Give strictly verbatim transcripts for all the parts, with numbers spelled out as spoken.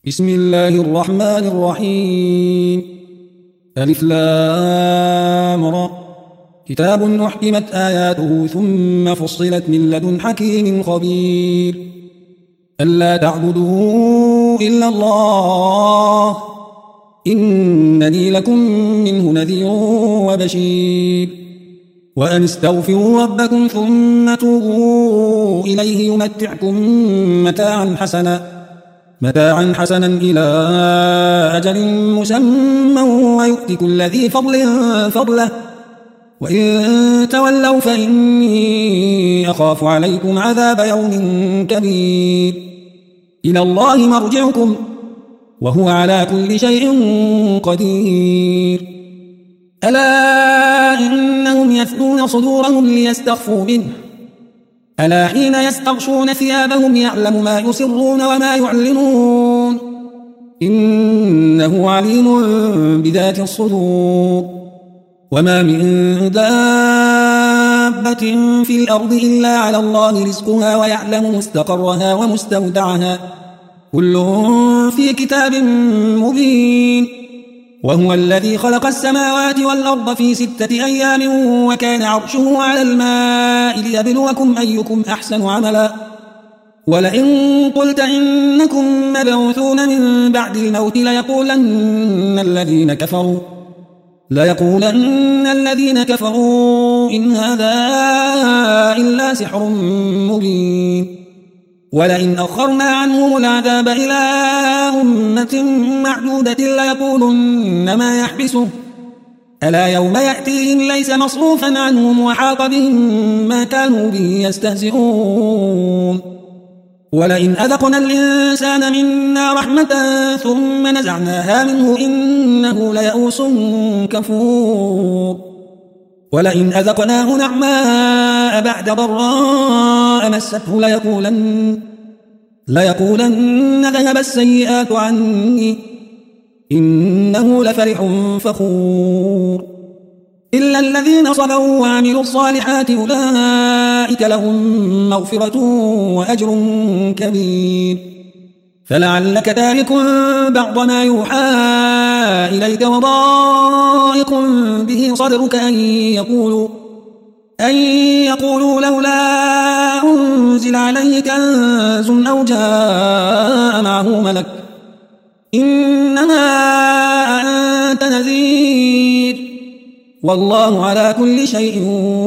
بسم الله الرحمن الرحيم. ألف لام را. كتاب أحكمت آياته ثم فصلت من لدن حكيم خبير. ألا تعبدوا إلا الله إنني لكم منه نذير وبشير. وأن استغفروا ربكم ثم توبوا إليه يمتعكم متاعا حسنا متاعا حسنا إلى أجل مسمى ويؤتي كل ذي فضل فضله وإن تولوا فإني أخاف عليكم عذاب يوم كبير. إلى الله مرجعكم وهو على كل شيء قدير. ألا إنهم يثنون صدورهم ليستخفوا منه ألا حين يستغشون ثيابهم يعلم ما يسرون وما يعلنون إنه عليم بذات الصدور. وما من دابة في الأرض إلا على الله رزقها ويعلم مستقرها ومستودعها كل في كتاب مبين. وهو الذي خلق السماوات والأرض في ستة أيام وكان عرشه على الماء ليبلوكم أيكم أحسن عملا. ولئن قلت إنكم مبعوثون من بعد الموت ليقولن الذين كفروا ليقولن الذين كفروا إن هذا إلا سحر مبين. ولئن أخرنا عنهم العذاب إلى أمة معدودة ليقولن ما يحبسه ألا يوم يأتيهم ليس مصروفا عنهم وحاق بهم ما كانوا به يستهزئون. ولئن أذقنا الإنسان منا رحمة ثم نزعناها منه إنه ليئوس كفور. ولئن أذقناه نعماء بعد ضراء مسته ليقولن ليقولن ذهب السيئات عني إنه لفرح فخور. إلا الذين صبروا وعملوا الصالحات أولئك لهم مغفرة وأجر كبير. فلعلك تارك بعض ما يوحى إليك وضائق به صدرك أن يقولوا أن يقولوا لولا أنزل عليه كنز أو جاء معه ملك إنما أنت نذير والله على كل شيء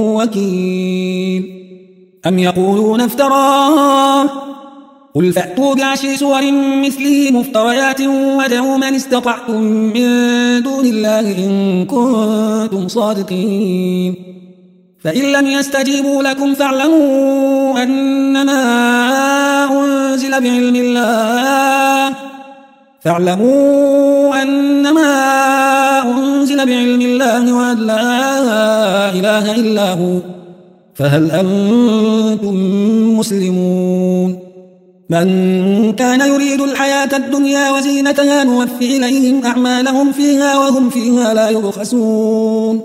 وكيل. أم يقولون افتراه قل فأتوا بعشر سور مثله مفتريات وادعوا من استطعتم من دون الله إن كنتم صادقين. فإن لم يستجيبوا لكم فاعلموا أنما أنزل بعلم الله فاعلموا أنما أنزل بعلم الله وأن لا إله إلا هو فهل أنتم مسلمون. من كان يريد الحياة الدنيا وزينتها نوفي إليهم أعمالهم فيها وهم فيها لا يبخسون.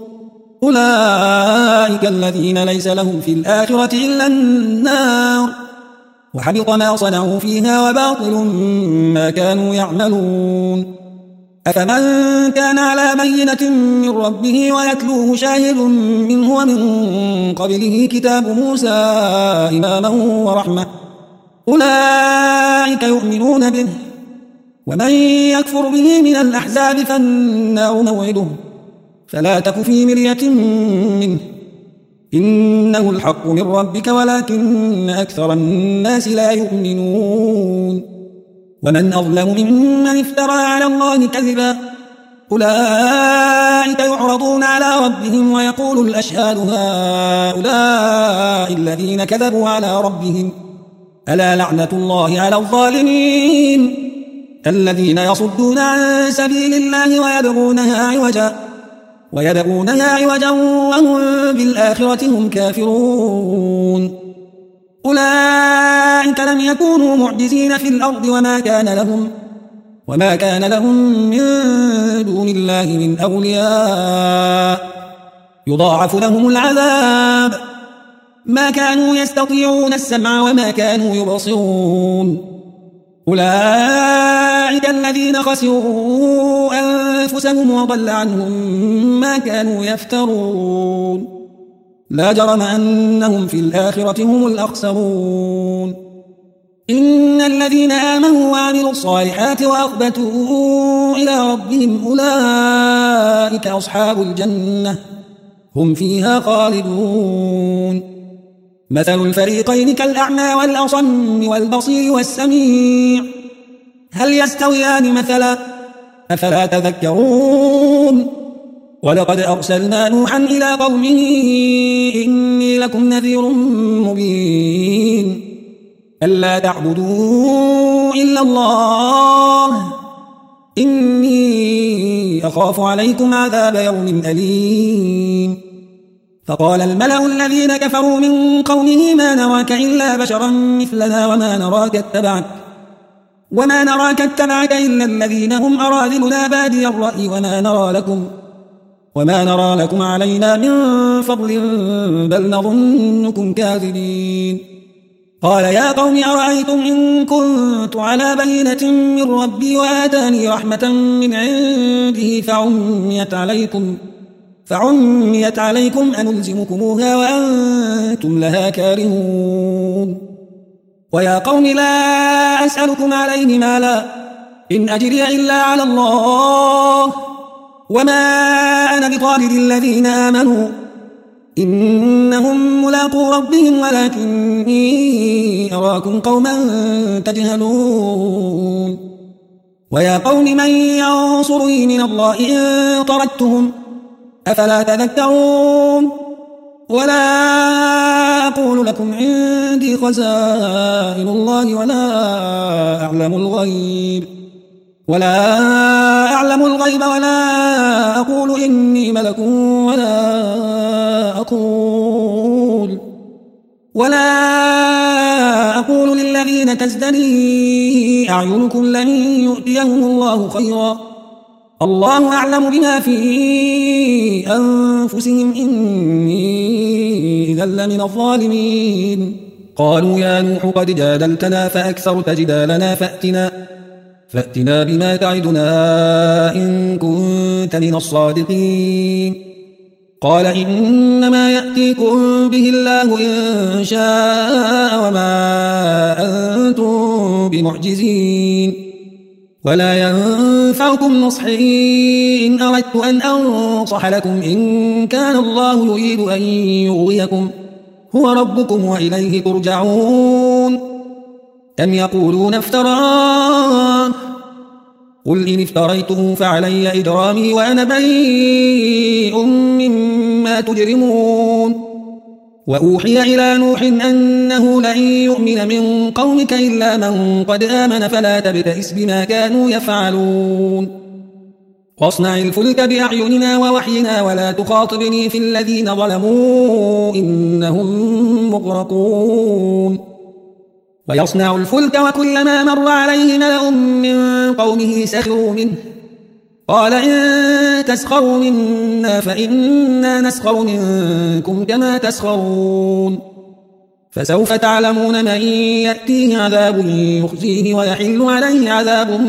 أولئك الذين ليس لهم في الآخرة إلا النار وحبط ما صنعوا فيها وباطل ما كانوا يعملون. أفمن كان على بينة من ربه ويتلوه شاهد منه ومن قبله كتاب موسى إماما ورحمة أولئك يؤمنون به ومن يكفر به من الأحزاب فالنار موعده فلا تك في مرية منه إنه الحق من ربك ولكن أكثر الناس لا يؤمنون. ومن أظلم ممن افترى على الله كذبا أولئك يعرضون على ربهم ويقول الأشهاد هؤلاء الذين كذبوا على ربهم ألا لعنة الله على الظالمين الذين يصدون عن سبيل الله ويبغونها عوجا ويبغونها عوجا وهم بالآخرة هم كافرون. أولئك لم يكونوا معجزين في الأرض وما كان لهم وما كان لهم من دون الله من أولياء يضاعف لهم العذاب ما كانوا يستطيعون السمع وما كانوا يبصرون. أولئك الذين خسروا أنفسهم وضل عنهم ما كانوا يفترون لا جرم أنهم في الآخرة هم الأخسرون إن الذين آمنوا وعملوا الصالحات وأخبتوا إلى ربهم أولئك أصحاب الجنة هم فيها خالدون مثل الفريقين كالأعمى والأصم والبصير والسميع هل يستويان مثلا أفلا تذكرون ولقد أرسلنا نوحا إلى قومه إني لكم نذير مبين ألا تعبدوا إلا الله إني أخاف عليكم عذاب يوم أليم فقال الملأ الذين كفروا من قومه ما نراك إلا بشرا مثلنا وما نراك اتبعك وما نراك اتبعك إلا الذين هم أراذلنا بادي الرأي وما نرى لكم وما نرى لكم علينا من فضل بل نظنكم كاذبين قال يا قوم أرأيتم إن كنت على بينة من ربي وآتاني رحمة من عنده فعميت عليكم فعميت عليكم أنلزمكموها وأنتم لها كارهون ويا قوم لا أسألكم عليه مالا إن أجري إلا على الله وما أنا بطارد الذين آمنوا إنهم ملاقو ربهم ولكني أراكم قوما تجهلون ويا قوم من ينصرني من الله إن طردتهم أفلا تذكرون ولا أقول لكم عندي خزائن الله ولا أعلم الغيب ولا أعلم الغيب ولا أقول إني ملك ولا أقول ولا أقول للذين تزدري أعينكم لن يؤتيهم الله خيرا الله أعلم بما في أنفسهم إني إذا لمن الظالمين قالوا يا نوح قد جادلتنا فأكثرت جدالنا فأتنا فأتنا بما تعدنا إن كنت من الصادقين قال إنما يأتيكم به الله إن شاء وما أنتم بمعجزين ولا ينفعكم نصحي إن أردت أن أنصح لكم إن كان الله يريد أن يغويكم هو ربكم وإليه ترجعون أم يقولون افتراه قل إن افتريته فعلي إجرامي وأنا بريء مما تجرمون وأوحي إلى نوح أنه لن يؤمن من قومك إلا من قد آمن فلا تبتئس بما كانوا يفعلون واصنع الفلك بأعيننا ووحينا ولا تخاطبني في الذين ظلموا إنهم مغرقون ويصنع الفلك وكلما مر عليه ملأ من قومه سخروا منه قال إن تسخروا منا فإنا نسخر منكم كما تسخرون فسوف تعلمون من يأتيه عذاب يخزيه ويحل عليه عذاب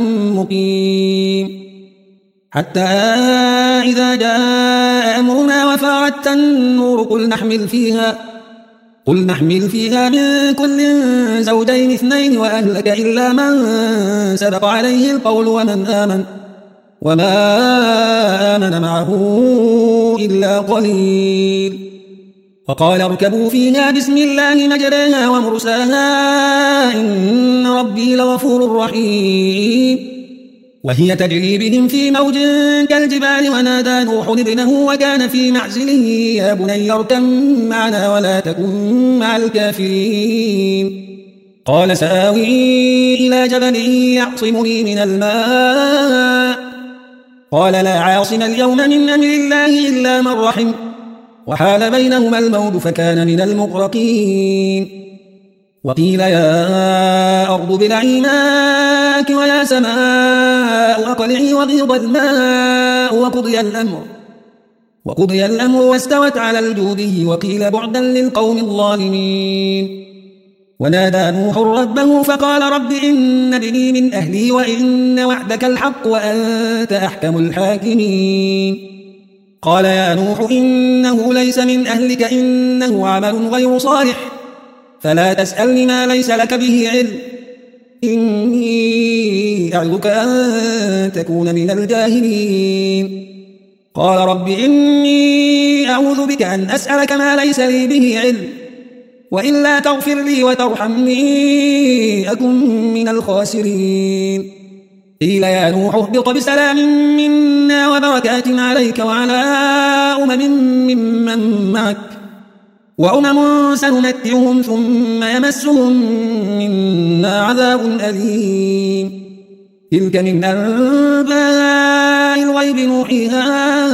مقيم حتى إذا جاء أمرنا وفارت النور قل نحمل فيها قل نحمل فيها من كل زوجين اثنين وأهلك إلا من سبق عليه القول ومن آمن وما آمن معه إلا قليل وقال اركبوا فيها بسم الله مجريها ومرساها إن ربي لغفور رحيم وهي تجري بهم في موج كالجبال ونادى نوح ابنه وكان في معزله يا بني اركب معنا ولا تكن مع الكافرين قال سآوي إلى جبل يعصمني من الماء قال لا عاصم اليوم من أمر الله إلا من رحم وحال بينهما الموج فكان من المغرقين وقيل يا أرض ابلعي ماءك ويا سماء أقلعي وغيض الماء وقضي الأمر وقضي الأمر واستوت على الجود وقيل بعدا للقوم الظالمين ونادى نوح ربه فقال رب إن ابني من أهلي وإن وعدك الحق وأنت أحكم الحاكمين قال يا نوح إنه ليس من أهلك إنه عمل غير صالح فلا تسألني ما ليس لك به علم إني أعظك أن تكون من الجاهلين قال رب إني أعوذ بك أن أسألك ما ليس لي به علم وإلا تغفر لي وترحمني أكن من الخاسرين قيل يا نوح اهبط بسلام منا وبركات عليك وعلى أمم ممن معك وأمم سنمتعهم ثم يمسهم منا عذاب أليم تلك من أنباء الغيب نوحيها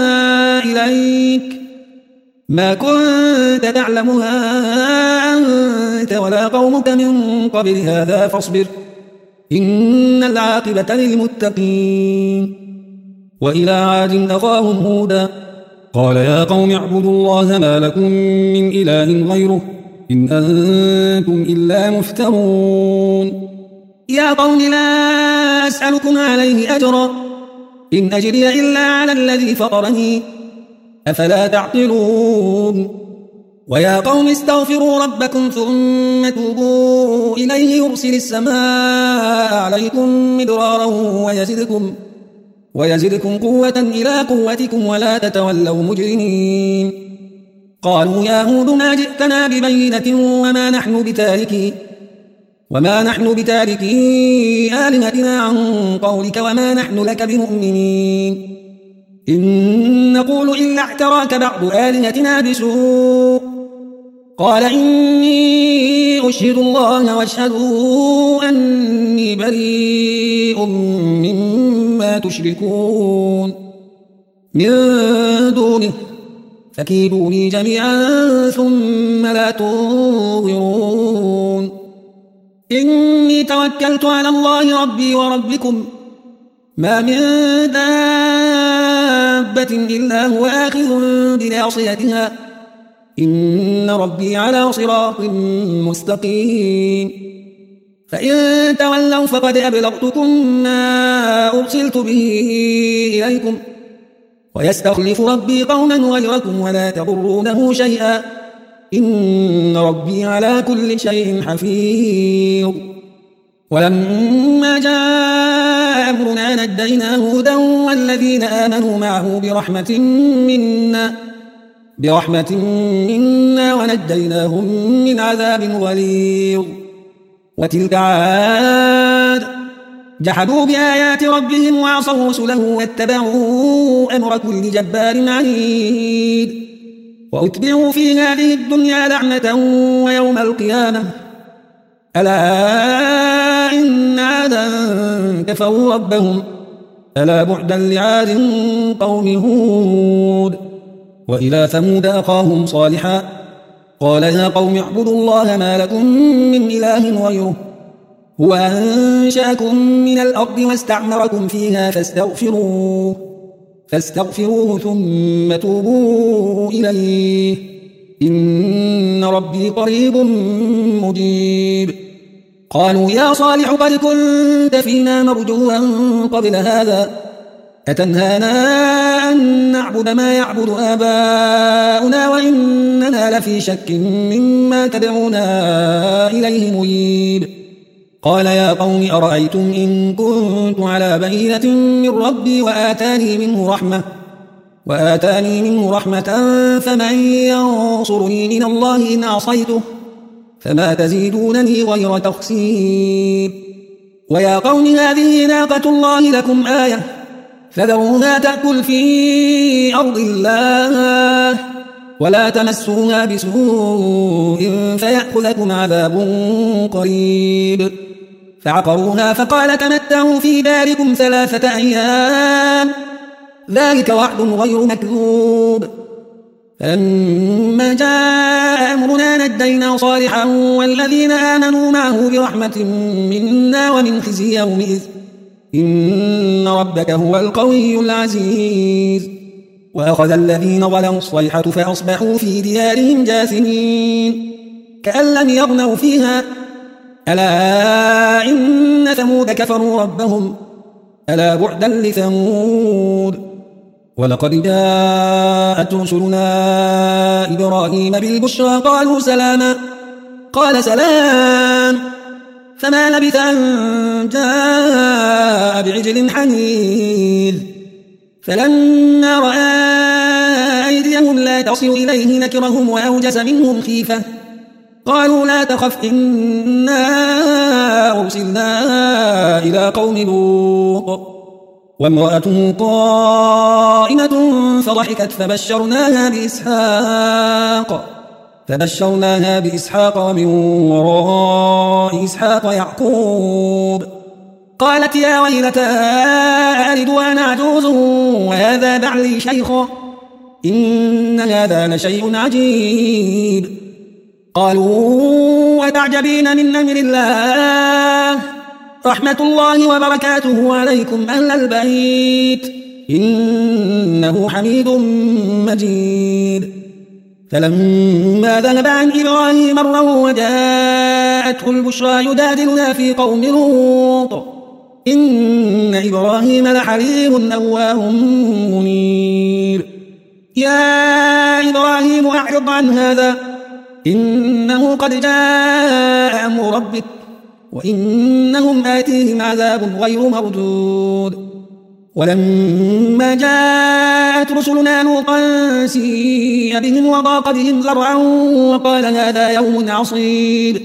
إليك ما كنت تعلمها أنت ولا قومك من قبل هذا فاصبر إن العاقبة للمتقين وإلى عاد أخاهم هودا قال يا قوم اعبدوا الله ما لكم من إله غيره إن أنتم إلا مفترون يا قوم لا أسألكم عليه أجرا إن أجري إلا على الذي فطرني أفلا تعقلون ويا قوم استغفروا ربكم ثم توبوا إليه يرسل السماء عليكم مدرارا ويزدكم, ويزدكم قوة إلى قوتكم ولا تتولوا مجرمين قالوا يا هود ما جئتنا ببينة وما نحن بتاركي وما نحن بتاركي آلهتنا عن قولك وما نحن لك بمؤمنين إن نقول إلا اعتراك بعض آلهتنا بسوء قال إني أشهد الله واشهدوا أني بريء مما تشركون من دونه فكيدوني جميعا ثم لا تنظرون إني توكلت على الله ربي وربكم ما من دابة إلا هو آخذ بناصيتها إن ربي على صراط مستقيم فإن تولوا فقد أبلغتكم ما أرسلت به إليكم ويستخلف ربي قوما غيركم ولا تضرونه شيئا إن ربي على كل شيء حفيظ ولما جاء أمرنا نجينا هودا والذين آمنوا معه برحمة منا برحمة منا ونجيناهم من عذاب غليظ وتلك عاد جحدوا بآيات ربهم وعصوا رسله واتبعوا أمر كل جبار عنيد وأتبعوا في هذه الدنيا لعنة ويوم القيامة ألا إن عادا كفروا ربهم ألا بعدا لعاد قوم هود وإلى ثمود أخاهم صالحا قال يا قوم اعبدوا الله ما لكم من إله غيره هو أنشأكم من الأرض واستعمركم فيها فاستغفروه فاستغفروه ثم توبوا إليه إن ربي قريب مجيب قالوا يا صالح قد كنت فينا مرجوا قبل هذا أتنهانا أن نعبد ما يعبد آباؤنا وإننا لفي شك مما تدعونا إليه مريب قال يا قوم أرأيتم إن كنت على بينة من ربي وآتاني منه رحمة وآتاني منه رحمة فمن ينصرني من الله إن عصيته فما تزيدونني غير تخسير ويا قوم هذه ناقة الله لكم آية فذروها تأكل في أرض الله ولا تمسوها بسوء فيأخذكم عذاب قريب فعقروها فقال تمتعوا في داركم ثلاثة أيام ذلك وعد غير مكذوب فلما جاء أمرنا نجينا صالحا والذين آمنوا معه برحمة منا ومن خزي يومئذ إن ربك هو القوي العزيز وأخذ الذين ظلموا الصيحة فأصبحوا في ديارهم جاثمين كأن لم يغنوا فيها ألا إن ثمود كفروا ربهم ألا بعدا لثمود ولقد جاءت رسلنا إبراهيم بالبشرى قالوا سلاما قال سلام فما لبث أن جاء بعجل حنيذ فلما رأى أيديهم لا تصل إليه نكرهم وأوجس منهم خيفة قالوا لا تخف إنا أرسلنا إلى قوم لوط وامرأته قائمة فضحكت فبشرناها بإسحاق فبشرناها بإسحاق ومن وراء إسحاق يعقوب قالت يا ويلتى ألد وأنا عجوز وهذا بعلي شيخا إن هذا لشيء عجيب قالوا أتعجبين من أمر الله رحمة الله وبركاته عليكم أهل البيت إنه حميد مجيد فلما ذهب عن إبراهيم مرا وجاءته البشرى يجادلنا في قوم لوط إن إبراهيم لحليم أواه منيب يا إبراهيم أعرض عن هذا إنه قد جاء أمر ربك وإنهم آتيهم عذاب غير مردود ولما جاءت رسلنا لوطا سيء بهم وضاق بهم ذرعا وقال هذا يوم عصيب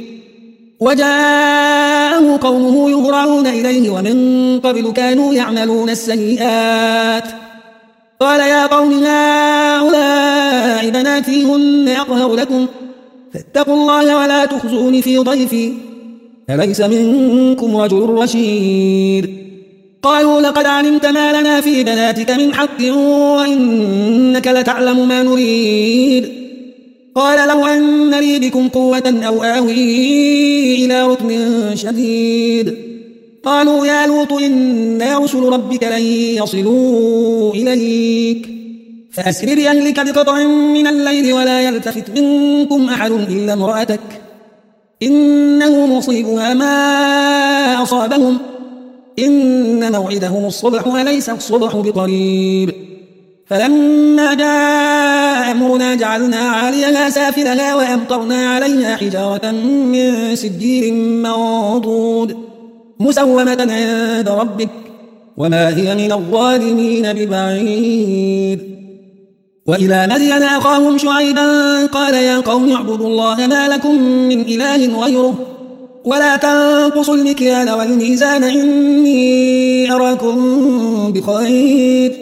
وجاءه قومه يهرعون إليه ومن قبل كانوا يعملون السيئات قال يا قوم هؤلاء بناتي هن أطهر لكم فاتقوا الله ولا تخزون في ضيفي أليس منكم رجل رشيد قالوا لقد علمت ما لنا في بناتك من حق وإنك لتعلم ما نريد قال لو أن لي بكم قوة أو آوي إلى ركن شديد قالوا يا لوط إن رسل ربك لن يصلوا إليك فأسر بأهلك بقطع من الليل ولا يلتفت منكم أحد إلا امرأتك إنه مصيبها ما أصابهم إن موعدهم الصبح وليس الصبح بقريب فلما جاء أمرنا جعلنا عاليها سافلها وأمطرنا عليها حجارة من سجيل منضود مسومة عند ربك وما هي من الظالمين ببعيد وإلى مدين أخاهم شعيبا قال يا قوم اعبدوا الله ما لكم من إله غيره ولا تنقصوا المكيال والميزان إني أراكم بخير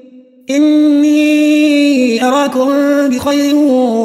إني أراكم بخير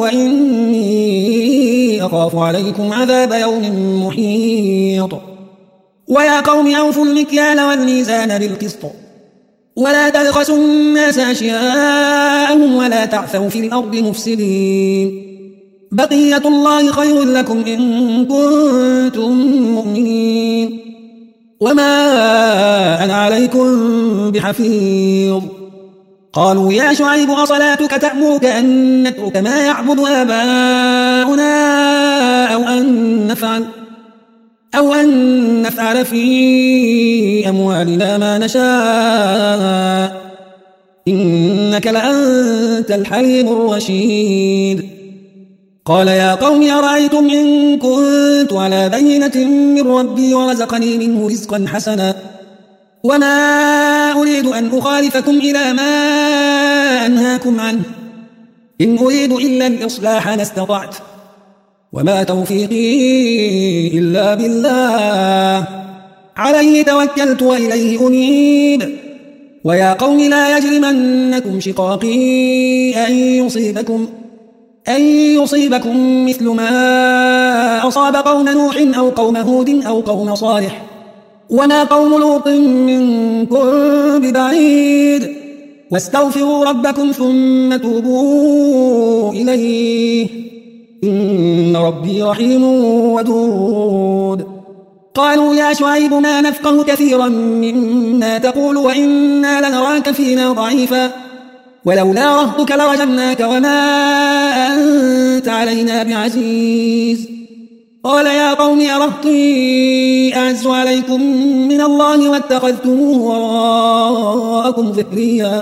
وإني أخاف عليكم عذاب يوم محيط ويا قوم أوفوا المكيال والميزان بالقسط ولا تبخسوا الناس أشياءهم ولا تعثوا في الأرض مفسدين بقية الله خير لكم إن كنتم مؤمنين وما أنا عليكم بحفيظ قالوا يا شعيب أصلاتك تأمرك أن نترك ما يعبد آباؤنا أو أن نفعل أو أن نفعل في أموالنا ما نشاء إنك لأنت الحليم الرشيد قال يا قوم أرأيتم إن كنت على بينة من ربي ورزقني منه رزقا حسنا وما أريد أن أخالفكم إلى ما أنهاكم عنه إن أريد إلا الإصلاح ما استطعت وما توفيقي إلا بالله عليه توكلت وإليه أنيب ويا قوم لا يجرمنكم شقاقي أن يصيبكم أن يصيبكم مثل ما أصاب قوم نوح أو قوم هود أو قوم صالح وما قوم لوط منكم ببعيد واستغفروا ربكم ثم توبوا إليه إن ربي رحيم ودود قالوا يا شعيب ما نفقه كثيرا مما تقول وإنا لنراك فينا ضعيفا ولولا رهطك لرجمناك وما أنت علينا بعزيز قال يا قوم أرهطي أعز عليكم من الله واتخذتموه وراءكم ذكريا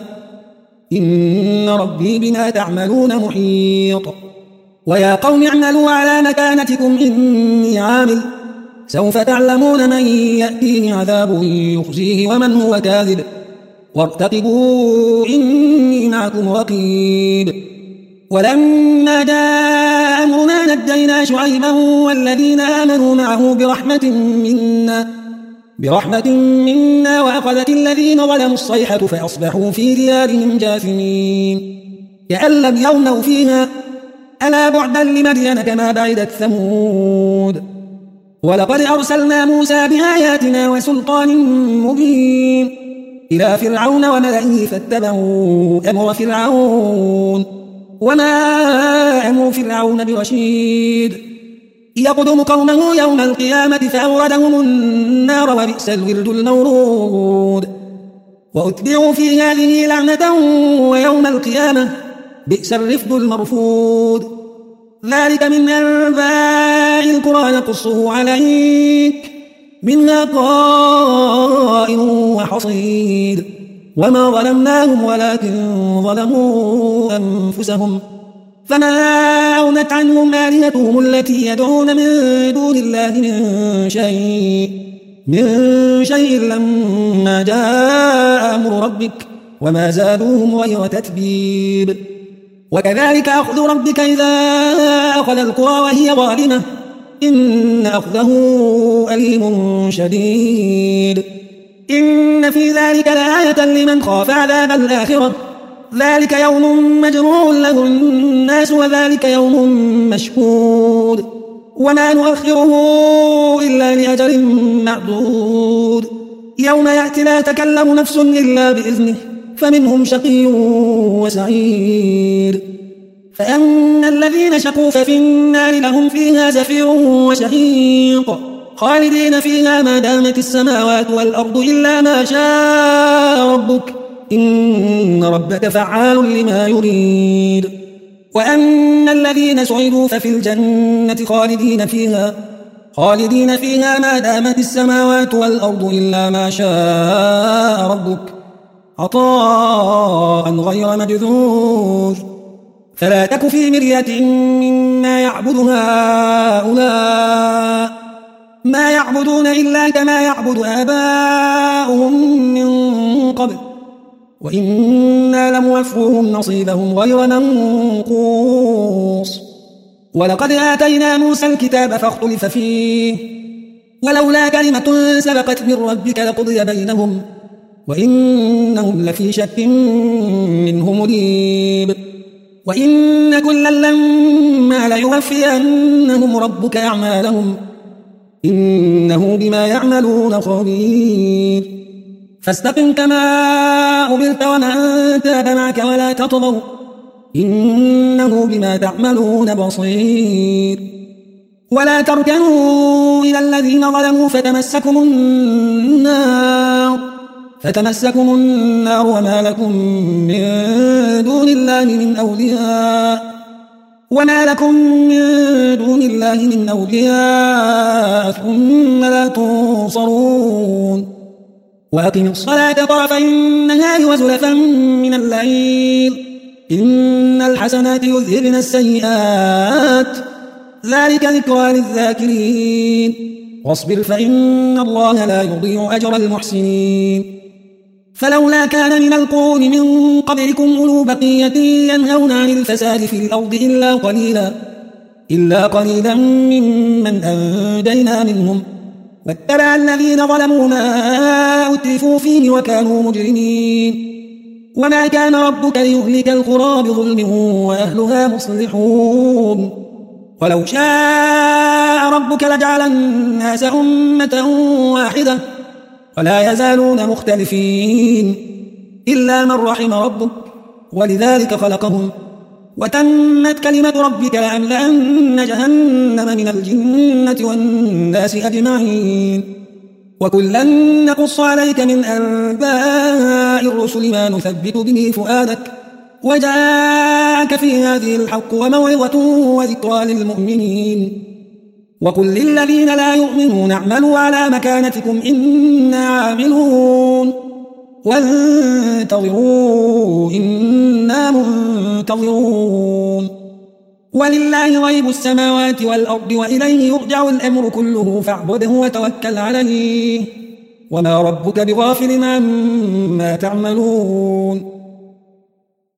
إن ربي بما تعملون محيط ويا قوم اعملوا على مكانتكم إني عامل سوف تعلمون من يأتيه عذاب يخزيه ومن هو كاذب وارتقبوا إني معكم رقيب ولما جاء أمرنا نجينا شعيبا والذين آمنوا معه برحمة منا برحمة منا وأخذت الذين ظلموا الصيحة فأصبحوا في ديارهم جاثمين كأن لم يغنوا فيها ألا بعدا لمدين كما بعدت ثمود ولقد أرسلنا موسى بآياتنا وسلطان مبين إلى فرعون وملئه فاتبعوا أمر فرعون وما أمر فرعون برشيد يقدم قومه يوم القيامة فأوردهم النار وبئس الورد المورود وأتبعوا في هذه لعنة ويوم القيامة بئس الرفد المرفود ذلك من أنباء القرى نقصه عليك منها قائم وحصيد وما ظلمناهم ولكن ظلموا أنفسهم فما أغنت عنهم آلهتهم التي يدعون من دون الله من شيء من شيء لما جاء أمر ربك وما زادوهم غير تتبيب وكذلك أخذ ربك إذا أخذ القرى وهي ظالمة إن أخذه أليم شديد إن في ذلك لآية لمن خاف عذاب الآخرة ذلك يوم مجموع له الناس وذلك يوم مشهود وما نؤخره إلا لأجل معدود يوم يأتي لا تكلم نفس إلا بإذنه فمنهم شقي وسعيد فأما الذين شقوا ففي النار لهم فيها زفير وشهيق خالدين فيها ما دامت السماوات والأرض إلا ما شاء ربك إن ربك فعال لما يريد وأما الذين سعدوا ففي الجنة خالدين فيها خالدين فيها ما دامت السماوات والأرض إلا ما شاء ربك عطاء غير مجذوذ فلا تك في مرية مما يعبد هؤلاء ما يعبدون إلا كما يعبد آباؤهم من قبل وإنا لموفوهم نصيبهم غير منقوص ولقد آتينا موسى الكتاب فاختلف فيه ولولا كلمة سبقت من ربك لقضي بينهم وإنهم لفي شك منه مريب وإن كلا لما ليوفينهم ربك أعمالهم إنه بما يعملون خبير فاستقم كما أمرت ومن تاب معك ولا تطغوا إنه بما تعملون بصير ولا تركنوا إلى الذين ظلموا فتمسكم النار فتمسكم النار وما لكم من دون الله من أولياء وما لكم من دون الله من أولياء ثم لا تنصرون وأقم الصلاة طرفي النهار وزلفا من الليل إن الحسنات يذهبن السيئات ذلك ذكرى للذاكرين واصبر فإن الله لا يضيع أجر المحسنين فلولا كان من القرون من قبلكم أولو بقية ينهون عن الفساد في الأرض إلا قليلا إلا قليلا ممن أنجينا منهم واتبع الذين ظلموا ما أترفوا فيه وكانوا مجرمين وما كان ربك ليهلك القرى بظلم وأهلها مصلحون ولو شاء ربك لجعل الناس أمة واحدة ولا يزالون مختلفين إلا من رحم ربك ولذلك خلقهم وتمت كلمة ربك لأملأن جهنم من الجنة والناس أجمعين وكلا نقص عليك من أنباء الرسل ما نثبت به فؤادك وجاءك في هذه الحق وموعظة وذكرى للمؤمنين وقل للذين لا يؤمنون اعملوا على مكانتكم إنا عاملون وانتظروا إنا منتظرون ولله غيب السماوات والأرض وإليه يرجع الأمر كله فاعبده وتوكل عليه وما ربك بغافل عما تعملون